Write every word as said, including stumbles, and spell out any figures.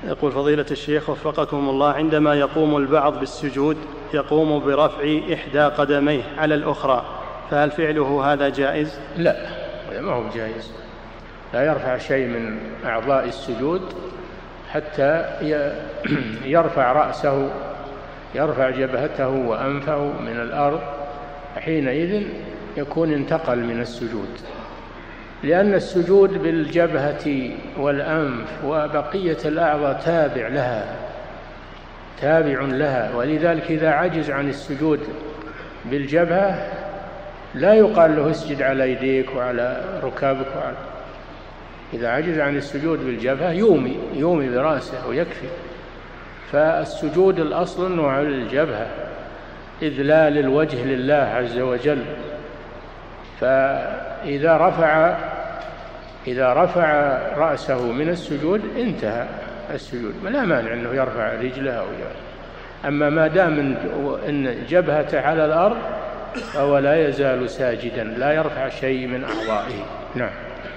يقول فضيلة الشيخ وفقكم الله، عندما يقوم البعض بالسجود يقوم برفع إحدى قدميه على الأخرى، فهل فعله هذا جائز؟ لا، ما هو جائز. لا يرفع شيء من أعضاء السجود حتى يرفع رأسه، يرفع جبهته وأنفه من الأرض، حينئذ يكون انتقل من السجود، لأن السجود بالجبهة والأنف وبقية الأعضاء تابع لها تابع لها ولذلك إذا عجز عن السجود بالجبهة لا يقال له اسجد على يديك وعلى ركابك وعلى إذا عجز عن السجود بالجبهة يومي يومي برأسه ويكفي. فالسجود الأصل أنه على الجبهة إذلال الوجه لله عز وجل. فإذا رفع إذا رفع رأسه من السجود انتهى السجود، لا مانع أنه يرفع رجله أو يرفع. أما ما دام أن جبهته على الأرض فهو لا يزال ساجدا، لا يرفع شيء من أعضائه. نعم.